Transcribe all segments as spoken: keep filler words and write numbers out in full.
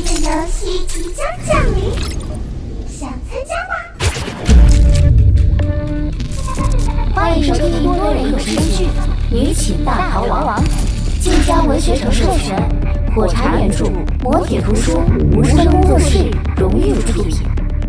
的游戏即将降临，想参加吗？ 欢迎收听多人有声剧《女寝大逃亡》，晋江文学城授权，火柴原著，磨铁图书，无声工作室荣誉出品。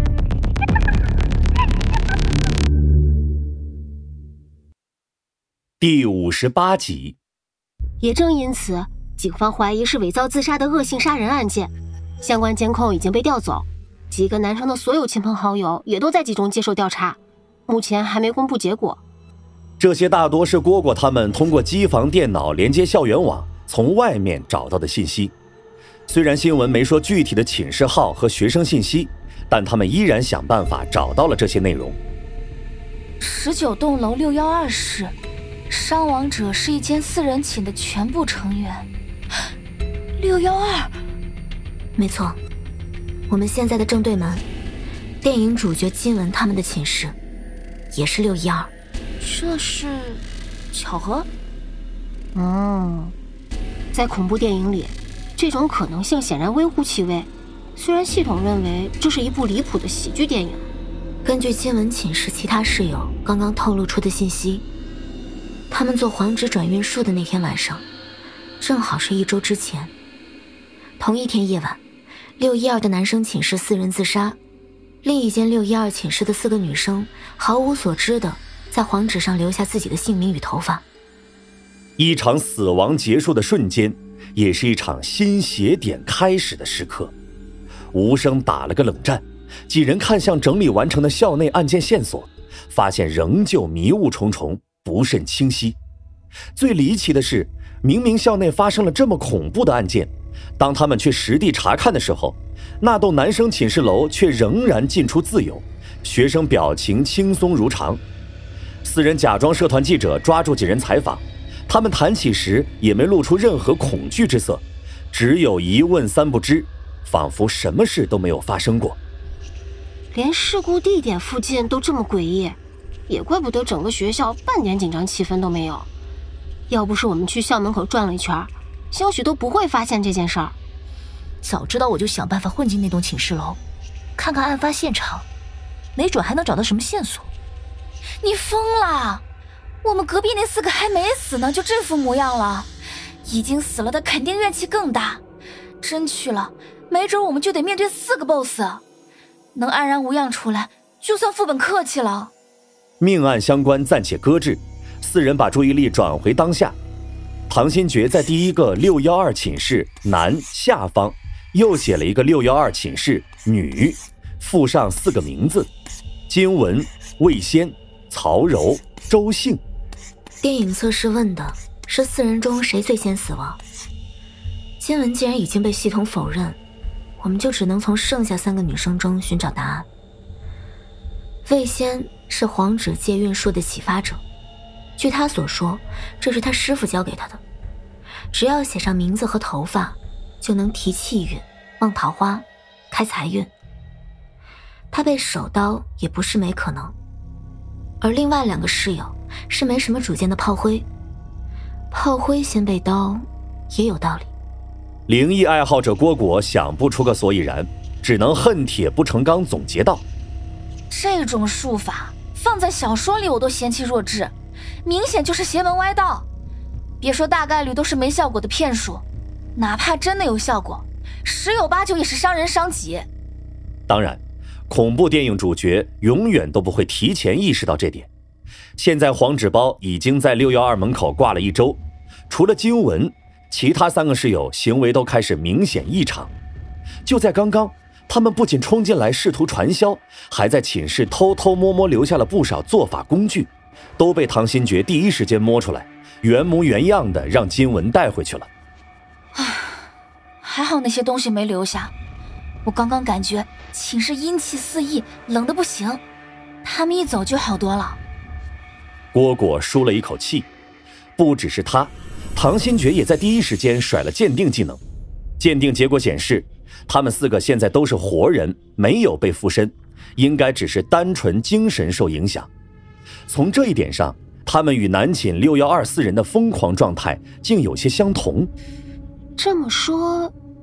第五十八集。 也正因此，警方怀疑是伪造自杀的恶性杀人案件，相关监控已经被调走，几个男生的所有亲朋好友也都在集中接受调查，目前还没公布结果。 这些大多是蝈蝈他们通过机房电脑连接校园网从外面找到的信息。虽然新闻没说具体的寝室号和学生信息，但他们依然想办法找到了这些内容。 十九栋楼六一二室，伤亡者是一间四人寝的全部成员。六一二， 没错，我们现在的正对门，电影主角金文他们的寝室也是六一二。 这是巧合？ 嗯，在恐怖电影里，这种可能性显然微乎其微。虽然系统认为这是一部离谱的喜剧电影。 根据金文寝室其他室友刚刚透露出的信息，他们做黄纸转运术的那天晚上，正好是一周之前。同一天夜晚，六一二的男生寝室四人自杀，另一间六一二寝室的四个女生毫无所知的在黄纸上留下自己的姓名与头发。 一场死亡结束的瞬间，也是一场新邪点开始的时刻。无声打了个冷战，几人看向整理完成的校内案件线索，发现仍旧迷雾重重，不甚清晰。最离奇的是，明明校内发生了这么恐怖的案件，当他们去实地查看的时候，那栋男生寝室楼却仍然进出自由，学生表情轻松如常。四人假装社团记者抓住几人采访，他们谈起时也没露出任何恐惧之色，只有一问三不知，仿佛什么事都没有发生过。 连事故地点附近都这么诡异，也怪不得整个学校半点紧张气氛都没有。要不是我们去校门口转了一圈，兴许都不会发现这件事儿。 早知道我就想办法混进那栋寝室楼，看看案发现场，没准还能找到什么线索。你疯了！我们隔壁那四个还没死呢，就这副模样了。已经死了的肯定怨气更大，真去了，没准我们就得面对四个 boss。能安然无恙出来，就算副本客气了。 命案相关暂且搁置，四人把注意力转回当下。唐新觉在第一个六一二寝室男下方又写了一个六一二寝室女，附上四个名字：金文、魏仙、曹柔、周幸。 电影测试问的是四人中谁最先死亡。金文既然已经被系统否认，我们就只能从剩下三个女生中寻找答案。魏仙是黄纸借运术的启发者，据他所说，这是他师父教给他的，只要写上名字和头发，就能提气运、旺桃花、开财运。他被手刀也不是没可能。而另外两个室友是没什么主见的炮灰，炮灰先被刀也有道理。 灵异爱好者蝈蝈想不出个所以然，只能恨铁不成钢总结道： 这种术法放在小说里我都嫌弃弱智，明显就是邪门歪道。别说大概率都是没效果的骗术，哪怕真的有效果，十有八九也是伤人伤己。 当然，恐怖电影主角永远都不会提前意识到这点。现在黄纸包已经在六一二门口挂了一周，除了金文，其他三个室友行为都开始明显异常。就在刚刚，他们不仅冲进来试图传销，还在寝室偷偷摸摸留下了不少做法工具，都被唐新觉第一时间摸出来，原模原样的让金文带回去了。 唉，还好那些东西没留下，我刚刚感觉寝室阴气四溢，冷得不行，他们一走就好多了。 蝈蝈舒了一口气，不只是他，唐新觉也在第一时间甩了鉴定技能。鉴定结果显示，他们四个现在都是活人，没有被附身，应该只是单纯精神受影响。从这一点上，他们与南寝六一二四人的疯狂状态竟有些相同。 这么说，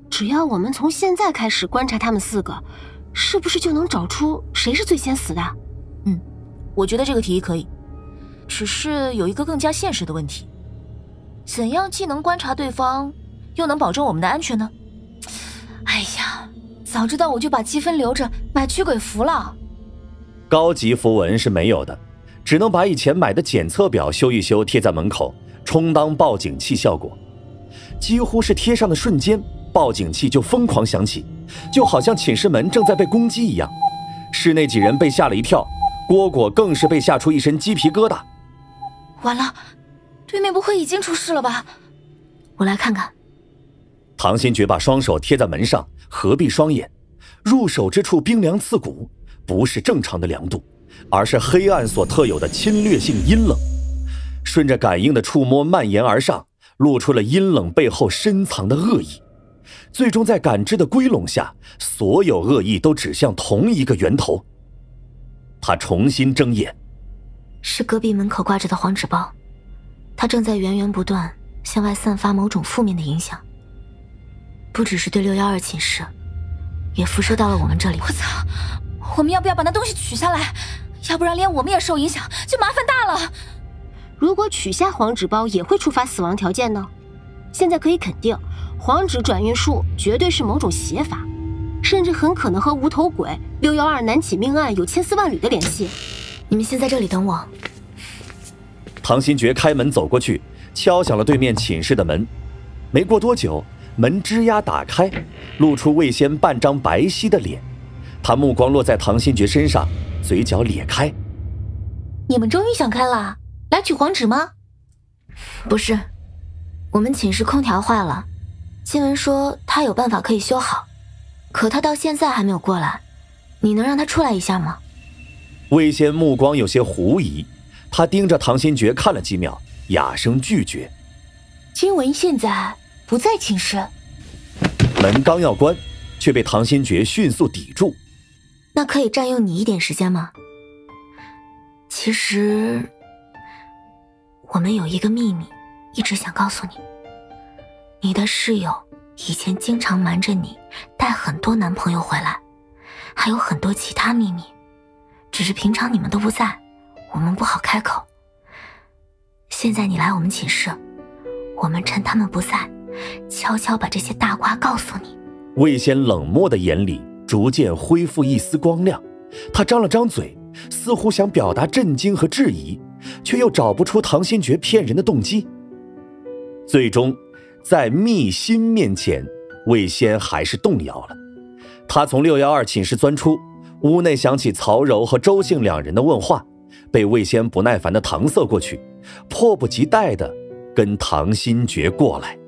只要我们从现在开始观察他们四个，是不是就能找出谁是最先死的？ 嗯，我觉得这个提议可以，只是有一个更加现实的问题：怎样既能观察对方，又能保证我们的安全呢？ 哎呀，早知道我就把积分留着买驱鬼符了。 高级符文是没有的，只能把以前买的检测表修一修，贴在门口，充当报警器效果。几乎是贴上的瞬间，报警器就疯狂响起，就好像寝室门正在被攻击一样。室内几人被吓了一跳，蝈蝈更是被吓出一身鸡皮疙瘩。 完了，对面不会已经出事了吧？ 我来看看。 唐新觉把双手贴在门上，合闭双眼，入手之处冰凉刺骨，不是正常的凉度，而是黑暗所特有的侵略性阴冷。顺着感应的触摸蔓延而上，露出了阴冷背后深藏的恶意。最终在感知的归拢下，所有恶意都指向同一个源头。他重新睁眼， 是隔壁门口挂着的黄纸包，它正在源源不断向外散发某种负面的影响，不只是对六一二寝室，也辐射到了我们这里。 我操，我们要不要把那东西取下来？要不然连我们也受影响，就麻烦大了。 如果取下黄纸包也会触发死亡条件呢？现在可以肯定，黄纸转运术绝对是某种邪法，甚至很可能和无头鬼、六一二南起命案有千丝万缕的联系。 你们先在这里等我。 唐新觉开门走过去，敲响了对面寝室的门。没过多久，门吱呀打开，露出魏仙半张白皙的脸。他目光落在唐新觉身上，嘴角咧开。 你们终于想开了，来取黄纸吗？ 不是，我们寝室空调坏了，金文说他有办法可以修好，可他到现在还没有过来，你能让他出来一下吗？ 魏仙目光有些狐疑，他盯着唐新觉看了几秒，哑声拒绝。 金文现在不在寝室。 门刚要关，却被唐新觉迅速抵住。 那可以占用你一点时间吗？其实我们有一个秘密一直想告诉你，你的室友以前经常瞒着你带很多男朋友回来，还有很多其他秘密，只是平常你们都不在，我们不好开口。现在你来我们寝室，我们趁他们不在，悄悄把这些大瓜告诉你。 魏仙冷漠的眼里逐渐恢复一丝光亮，他张了张嘴，似乎想表达震惊和质疑，却又找不出唐新觉骗人的动机。最终在密心面前，魏仙还是动摇了。他从六一二寝室钻出，屋内响起曹柔和周姓两人的问话，被魏仙不耐烦地搪塞过去，迫不及待地跟唐新觉过来。